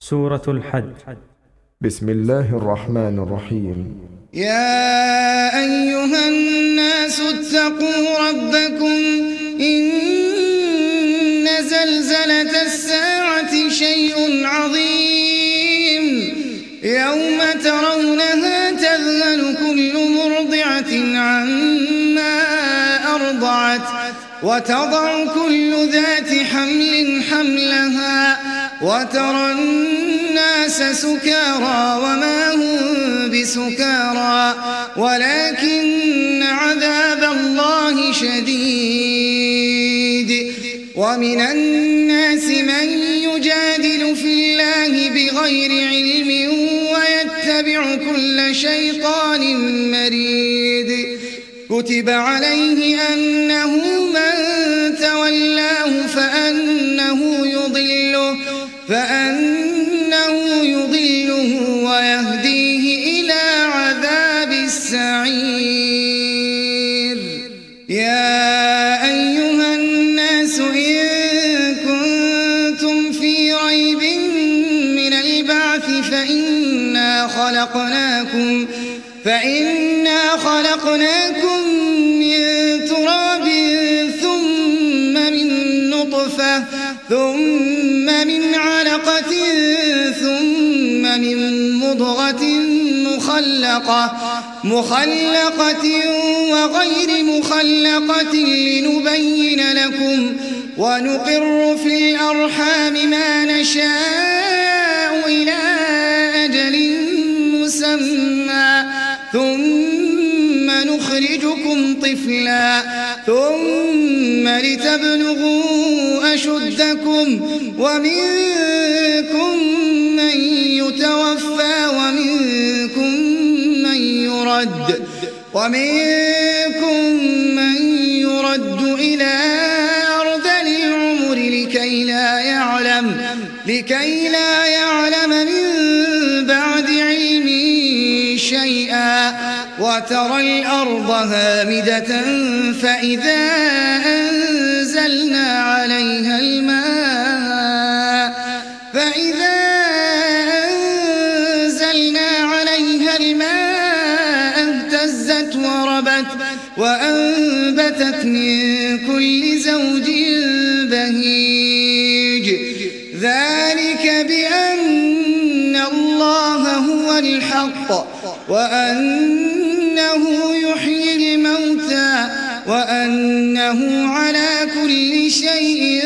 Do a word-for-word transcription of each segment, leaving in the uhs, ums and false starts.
سورة الحج. بسم الله الرحمن الرحيم. يا أيها الناس اتقوا ربكم إن زلزلة الساعة شيء عظيم يوم ترونها تذهل كل مرضعة عما أرضعت وتضع كل ذات حمل حملها وترى الناس سكارى وما هم بسكارى ولكن عذاب الله شديد. ومن الناس من يجادل في الله بغير علم ويتبع كل شيطان مريد. كتب عليه أنه من تولاه فأنه يضله فأنه يضله ويهديه إلى عذاب السعير. يا أيها الناس إن كنتم في ريب من البعث فإنا خلقناكم فإنا خلقناكم من تراب ثم من نطفة ثم من علقة ثم من مضغة مخلقة مخلقة وغير مخلقة لنبين لكم ونقر في الأرحام ما نشاء إلى أجل مسمى ثم نخرجكم طفلا ثم لتبلغوا أشدكم ومنكم من يتوفى ومنكم من يرد ومنكم من يرد إلى أرذل العمر لكي لا يعلم لكي لا يعلم من بعد علم شيئا. وترى الأرض هامدة فإذا أنزلنا عليها الماء فإذا أنزلنا عليها الماء اهتزت وربت وأنبتت من كل زوج بهيج. ذلك بأن الله هو الحق وأنه يحيي الموتى وأنه على كل شيء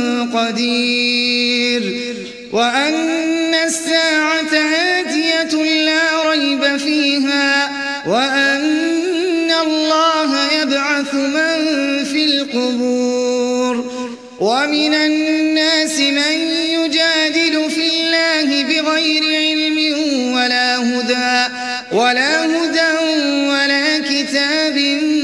قدير وأن الساعة آتية لا ريب فيها وأن الله يبعث من في القبور. ومن الناس من يجادل في الله بغير علم ولا هدى ولا هدى ولا كتاب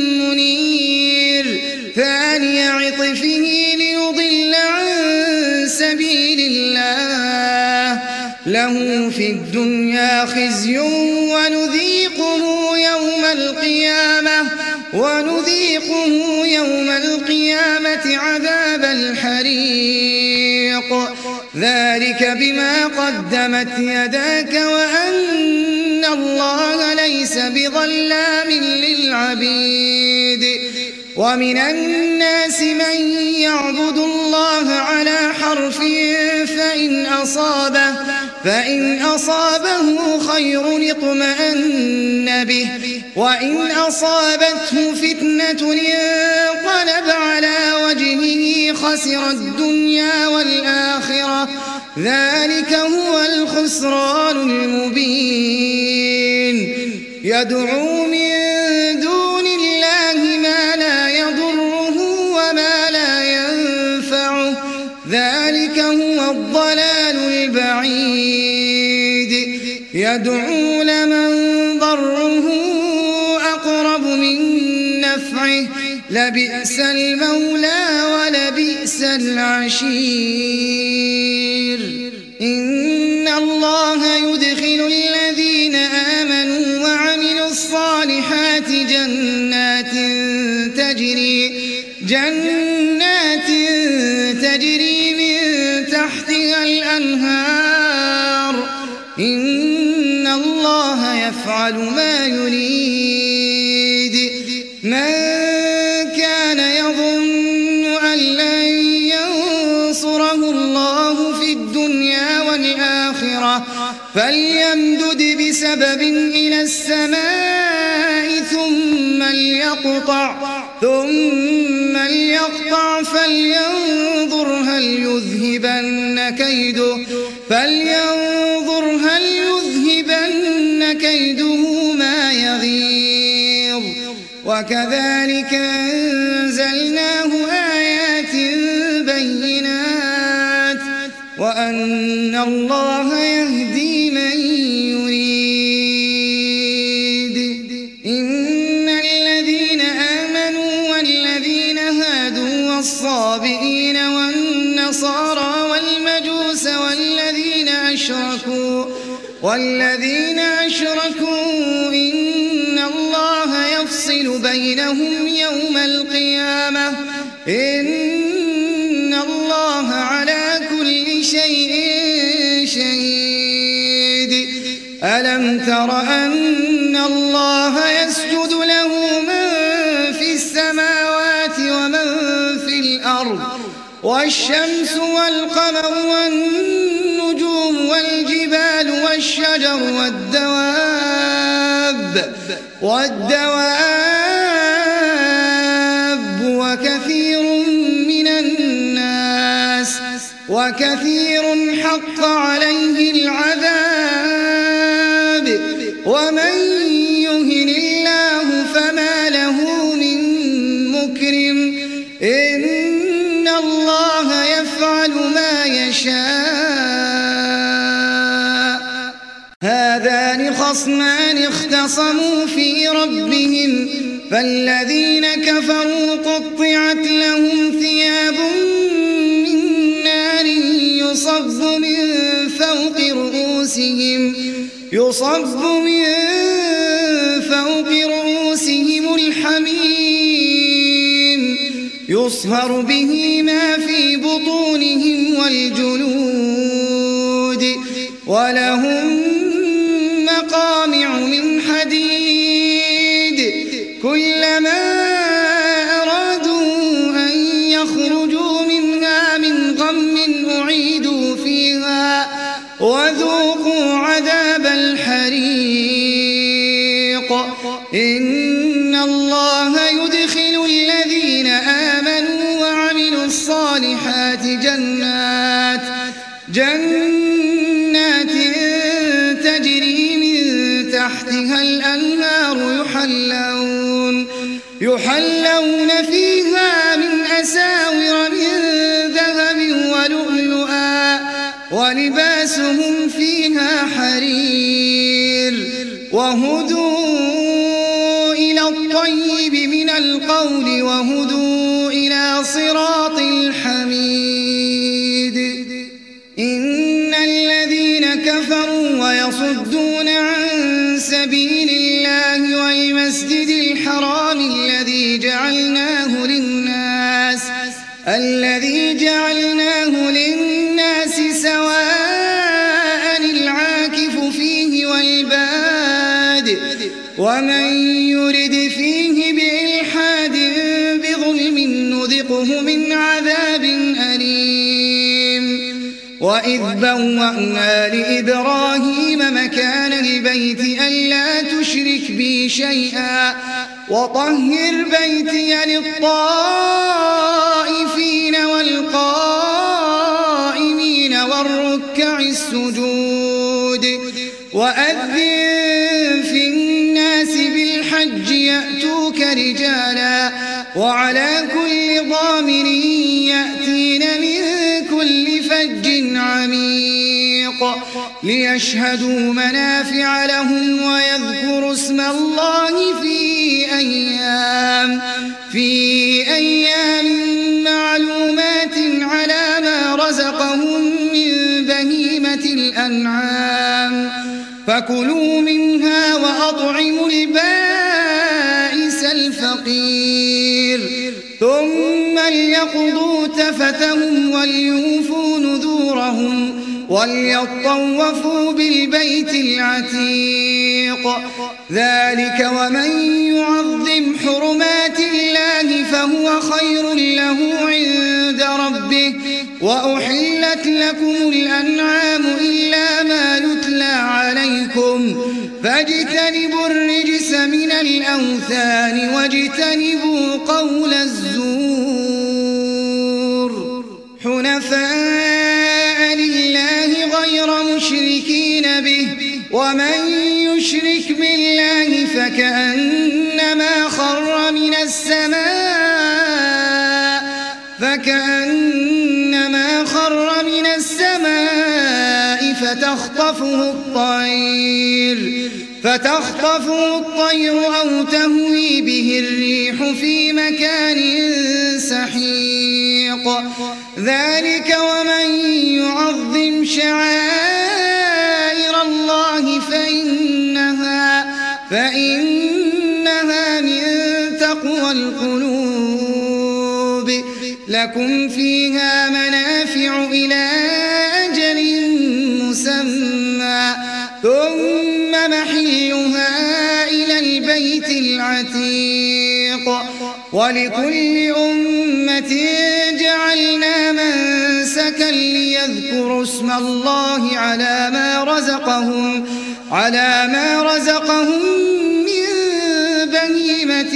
منير ثاني عطفه ليضل عن سبيل الله له في الدنيا خزي ونذيقه يوم القيامة ونذيقه يوم القيامة عذاب الحريق. ذلك بما قدمت يداك وأن الله ليس بظلام للعبيد. ومن الناس من يعبد الله على حرف فإن أصابه فإن أصابه خير اطمأن به وإن أصابته فتنة انقلب على وجهه خسر الدنيا والآخرة ذلك هو الخسران المبين. يدعو من دون الله ما لا يضره وما لا ينفعه ذلك هو الضلال البعيد. يدعو لمن ضره أقرب من نفعه لبئس المولى ولبئس العشير. إن الله يدخل الذين آمنوا وعملوا الصالحات جنات تجري جنات تجري من تحتها الأنهار إن الله يفعل ما يريد من كان يظن أن لن ينصره الله في الدنيا والآخرة فليمدد بسبب إلى السماء ثم ليقطع ثم ليقطع فلينظر هل يذهبن كيده فلينظر هل يذهبن كيده ما يغيظ وكذلك أنزلناه آيات بينات وأن الله يهدي من يريد إن الذين آمنوا والذين هادوا والصابئين والنصارى والمجوس والذين أشركوا والذين أشركوا إن الله يفصل بينهم يوم القيامة إن الله على كل شيء شهيد ألم تر أن الله يسجد له من في السماوات ومن في الأرض والشمس والقمر والنجوم والجبال والشجر والدواب والدواب وكثير من الناس وكثير حق عليه العذاب ومن يهن الله فما له من مكرم إن الله يفعل ما يشاء هذان خصمان اختصموا في ربهم فالذين كفروا قطعت لهم ثياب من نار يصب من فوق رؤوسهم يصب من فوق رؤوسهم الحميم يصهر به ما في بطونهم والجلود ولهم مقامع من حديد كلما أرادوا أن يخرجوا منها من غم أعيدوا فيها وذوقوا عذاب الحريق إن الله يدخل الذين آمنوا وعملوا الصالحات جنات جنات تجري من تحتها الأنهار يحلون يحلون فيها من أساور من ذهب ولؤلؤا ولباسهم فيها حرير وهدوا إلى الطيب من القول وهدوا إلى صراط الحميد إن الذين كفروا ويصدون عن سبيل الله والمسجد الحرام الذي جعلناه للناس الذي جعلناه للناس سواء العاكف فيه والباد ومن يرد فيه بإلحاد بظلم نذقه من عذاب أليم وإذ بوأنا لإبراهيم مكان البيت ألا تشرك بي شيئا وطهر بيتي للطائفين والقائمين والركع السجود وأذن في الناس بالحج يأتوك رجالا وعلى كل ضامر يأتين من كل فج عميق ليشهدوا منافع لهم ويذكروا اسم الله في أيام في أيام معلومات على ما رزقهم من بهيمة الأنعام فكلوا منها وأطعموا البائس الفقير ثم ليقضوا تفثهم وليوفوا نذورهم وليطوفوا بالبيت العتيق. ذلك ومن يعظم حرمات الله فهو خير له عند ربه. وأحلت لكم الأنعام إلا ما يتلى عليكم فاجتنبوا الرجس من الأوثان واجتنبوا قول الزور حنفاء لله غير مشركين به. ومن يشرك بالله فكأنما خر من السماء فكأنما خر من السماء فتخطفه الطير فتخطفه الطير أو تهوي به الريح في مكان سحيق. ذلك ومن يعظم شعائر الله فإنها, فإنها من تقوى القلوب. لكم فيها منافع إلى أجل مسمى ثم محلها إلى البيت العتيق. ولكل أمة جعلنا منسكا ليذكروا اسم الله على ما رزقهم على ما رزقهم من بهيمة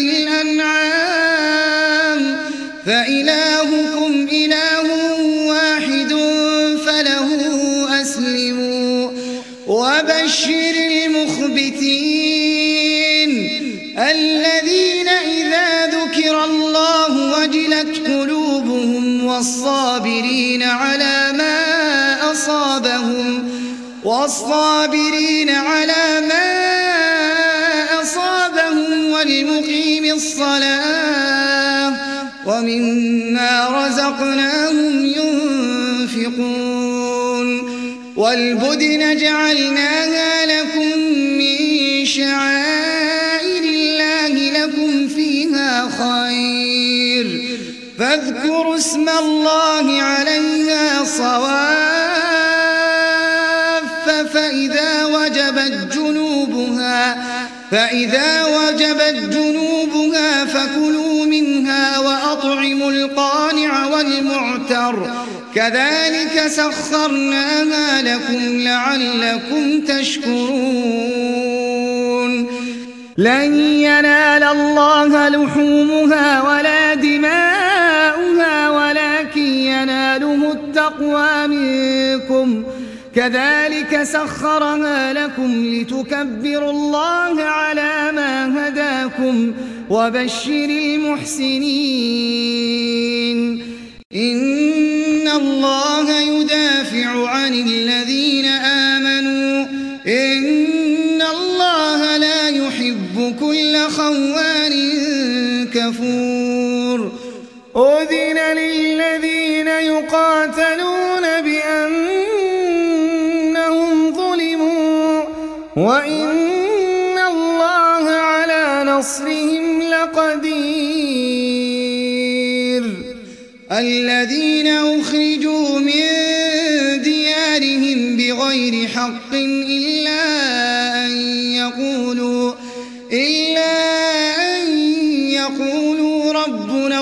الأنعام فإلهكم إله واحد فله أسلموا. وبشر المخبتين الذين إذا ذكر الله وجلت قلوبهم والصابرين على ما أصابهم والصابرين على ما أصابهم والمقيم الصلاة ومما رزقناهم ينفقون. والبدن جعلناها لكم من شعائر الله لكم فيها خير فاذكروا اسم الله عليها صواف فإذا وجبت جنوبها فإذا وجبت جنوبها فكلوا منها وأطعموا القانع والمعتر كذلك سخرناها لكم لعلكم تشكرون. لن ينال الله لحومها ولا دماؤها ولكن يناله التقوى منكم كذلك سخرها لكم لتكبروا الله على ما هداكم وبشر المحسنين. إن الله يدافع عن الذين آمنوا إن الله لا يحب كل خوان كفور. أذن للذين يقاتلون بأنهم ظلموا وإن الله على نصرهم لقدير. الذين أخرجوا من ديارهم بغير حق إلا أن يقولوا إلا أن يقولوا ربنا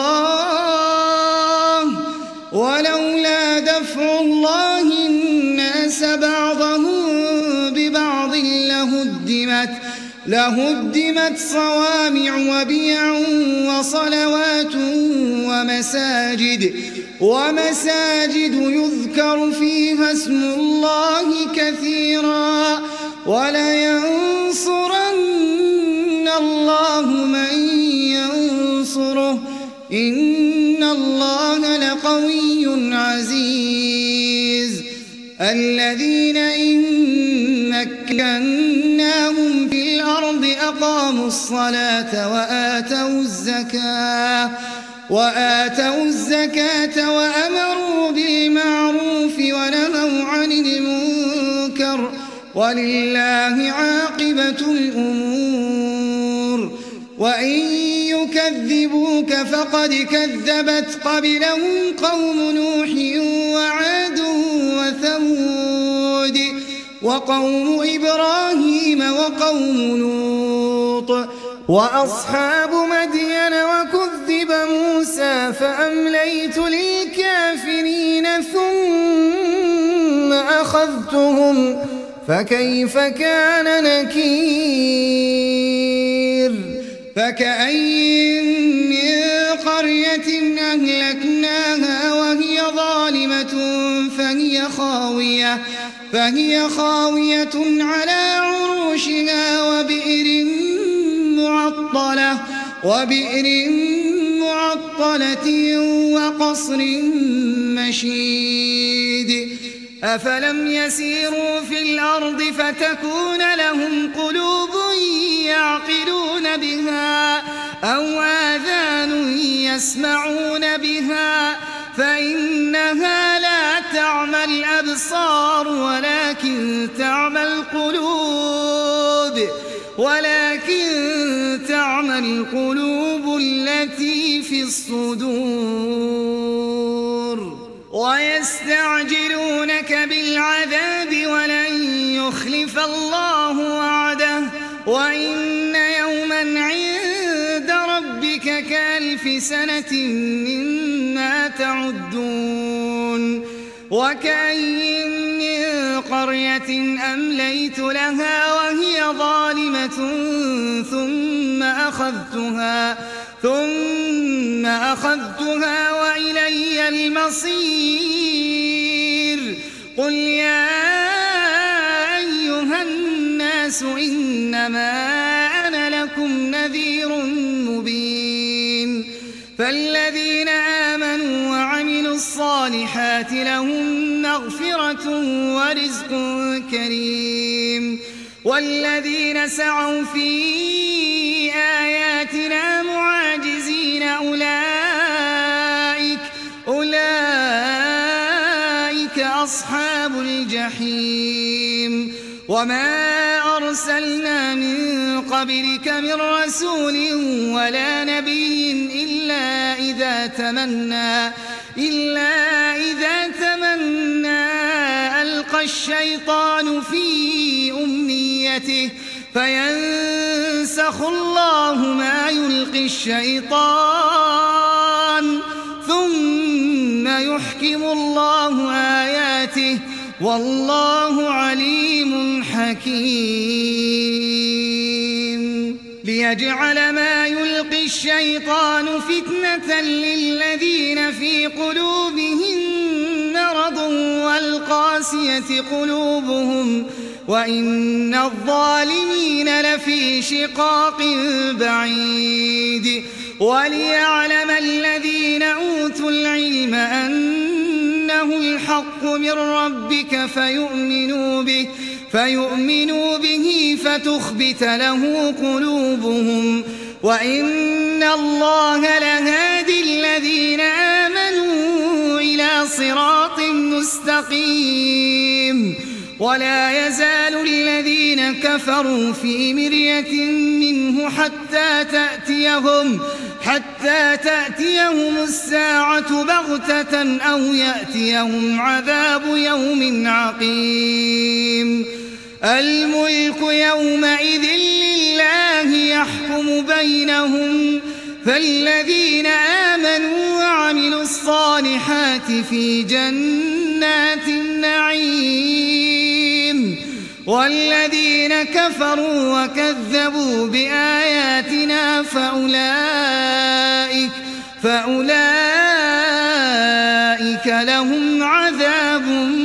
الله ولولا دفع الله الناس بعضهم ببعض لهدمت لهدمت صوامع وبيع وصلوات ومساجد ومساجد يذكر فيها اسم الله كثيرا ولينصرن الله من ينصره إن الله لقوي عزيز. الذين إن مكناهم في الأرض أقاموا الصلاة وآتوا الزكاة وآتوا الزكاة وأمروا بالمعروف ونهوا عن المنكر ولله عاقبة الأمور. وإن يكذبوك فقد كذبت قبلهم قوم نوح وعاد وثمود وقوم إبراهيم وقوم لوط وأصحاب مدين وكذب موسى فأمليت للكافرين ثم أخذتهم فكيف كان نكير فكأين من قرية أهلكناها وهي ظالمة فهي خاوية فهي خاوية على عروشها وبئر معطلة وبئر معطلة وقصر مشيد أفلم يسيروا في الأرض فتكون لهم قلوب يعقلون بها أو آذان يسمعون بها فإنها لا تعمى الأبصار ولكن تعمى القلوب ولكن تعمى القلوب التي في الصدور ويستعجلونك بالعذاب ولن يخلف الله وعده وإن يوما عند ربك كألف سنة مما تعدون وكأين من قرية أمليت لها وهي ظالمة ثم أخذتها ثم أخذتها وإلي المصير قل يا أيها الناس إنما أنا لكم نذير مبين فالذين آمنوا وعملوا الصالحات لهم مغفرة ورزق كريم والذين سعوا في آياتنا معاجزين أولئك أولئك أصحاب الجحيم وما أرسلنا من قبلك من رسول ولا نبي إلا إذا تمنى إلا إذا تمنى ألقى الشيطان في أمنيته فينسخ الله ما يلقي الشيطان ثم يحكم الله آياته والله عليم حكيم ليجعل ما يلقي الشيطان فتنة للذين في قلوبهم مرض والقاسية قلوبهم وإن الظالمين لفي شقاق بعيد وليعلم الذين أوتوا العلم أنه الحق من ربك فيؤمنوا به فيؤمنوا به فتخبت له قلوبهم وإن الله لهادي الذين آمنوا إلى صراط مستقيم ولا يزال الذين كفروا في مرية منه حتى تأتيهم حتى تأتيهم الساعة بغتة أو يأتيهم عذاب يوم عقيم الملك يومئذ لله يحكم بينهم فالذين آمنوا وعملوا الصالحات في جنات النعيم والذين كفروا وكذبوا بآياتنا فأولئك فأولئك لهم عذاب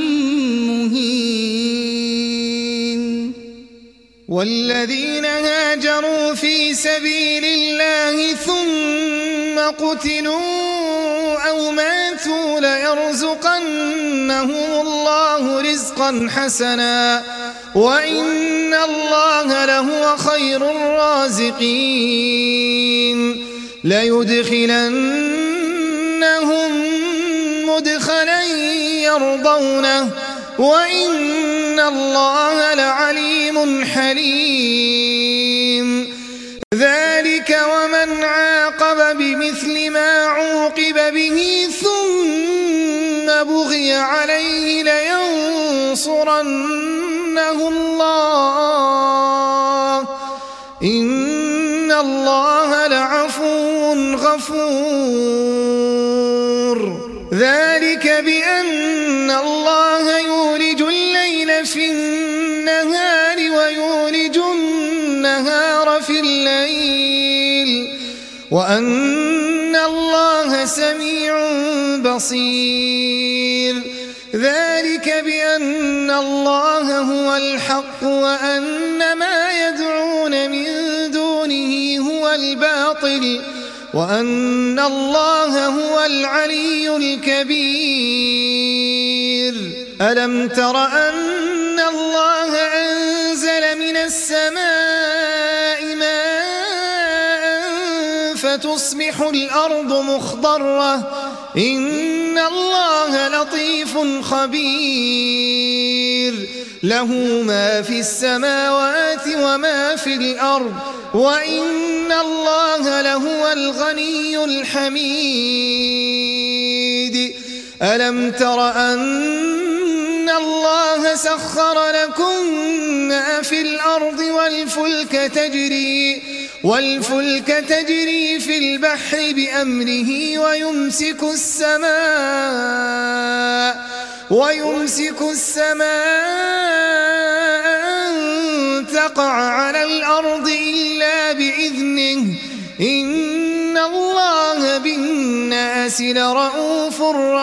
مهين والذين هاجروا في سبيل الله ثم قتلوا أو ماتوا ليرزقنهم الله رزقا حسنا وإن الله لهو خير الرازقين ليدخلنهم مدخلا يرضونه وإن الله لعليم حليم ذلك به ثم بغي عليه لينصرنه الله إن الله لعفو غفور ذلك بأن الله يولج الليل في النهار ويولج النهار في الليل وأن الله سميع بصير ذلك بأن الله هو الحق وأن ما يدعون من دونه هو الباطل وأن الله هو العلي الكبير ألم تر أن الله أنزل من السماء ماء فتصبح الأرض مخضرة إن الله لطيف خبير له ما في السماوات وما في الأرض وإن الله لهو الغني الحميد ألم تر أن الله سخر لكم ما في الأرض والفلك تجري والفلك تجري في البحر بأمره ويمسك السماء ويمسك السماء أن تقع على الأرض إلا بإذنه إن الله بالناس لرءوف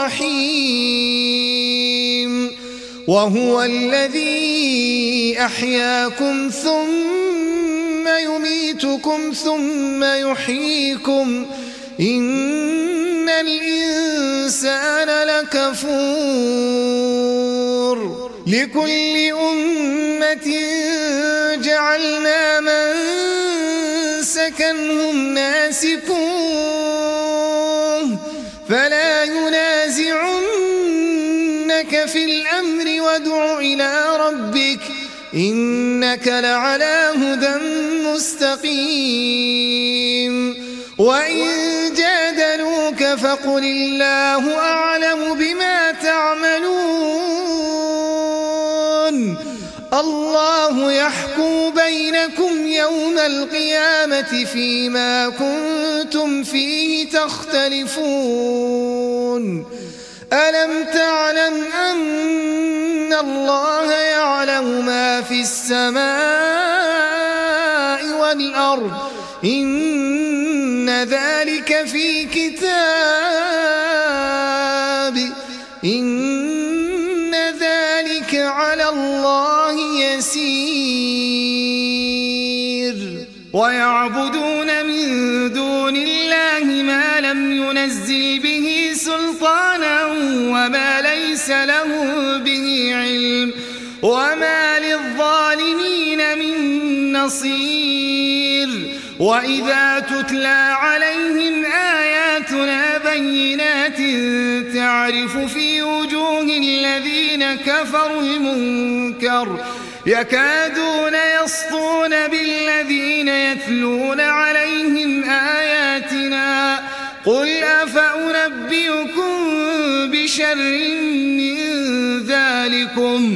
رحيم وهو الذي أحياكم ثم يميتكم ثم يحييكم إن الإنسان لكفور لكل أمة جعلنا منسكا هم ناسكوه فلا ينازعنك في الأمر وادع إلى ربك إنك لعلى هدى مستقيم وإن جادلوك فقل الله أعلم بما تعملون الله يحكم بينكم يوم القيامة فيما كنتم فيه تختلفون ألم تعلم أن الله يعلم ما في السماء والأرض إن ذلك في كتاب إن ذلك على الله يسير ويعبدون من دون الله ما لم ينزل به سلطانا وما ليس له به علم وما للظالمين من نصير وإذا تتلى عليهم آياتنا بينات تعرف في وجوه الذين كفروا المنكر يكادون يسطون بالذين يتلون عليهم آياتنا قل أفأنبئكم بشر من ذلكم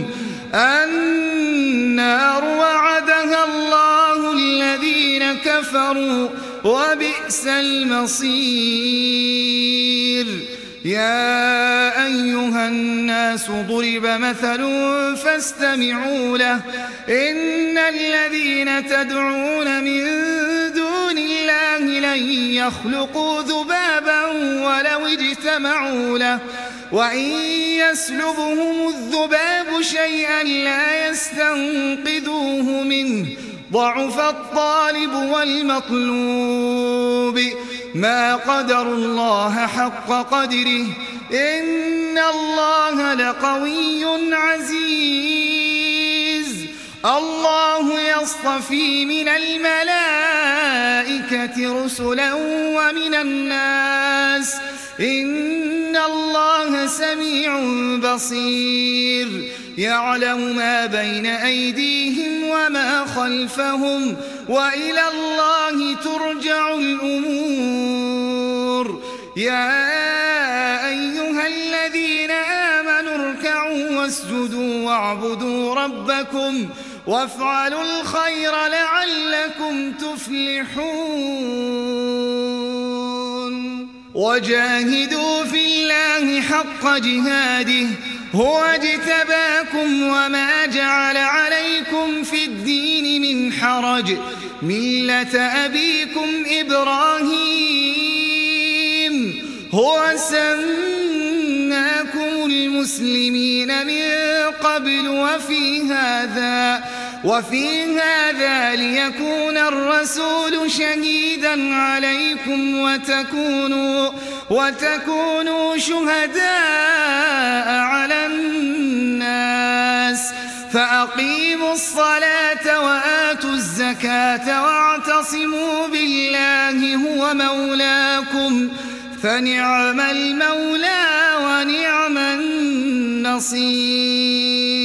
النار وعدها الله الذين كفروا وبئس المصير يا أيها الناس ضرب مثل فاستمعوا له إن الذين تدعون من دون الله لن يخلقوا ذبابا ولو اجتمعوا له وإن يسلبهم الذباب شيئا لا يستنقذوه منه ضعف الطالب والمطلوب ما قدر الله حق قدره إن الله لقوي عزيز الله يصطفي من الملائكة رسلا ومن الناس إن الله سميع بصير يعلم ما بين أيديهم وما خلفهم وإلى الله ترجع الأمور يا واعبدوا ربكم وافعلوا الخير لعلكم تفلحون وجاهدوا في الله حق جهاده هو اجتباكم وما جعل عليكم في الدين من حرج ملة أبيكم إبراهيم هو سماكم المسلمين من قبل وفي هذا وفي هذا ليكون الرسول شهيدا عليكم وتكونوا وتكونوا شهداء على الناس فأقيموا الصلاة وآتوا الزكاة واعتصموا بالله هو مولاكم فنعم المولى ونعم النصير.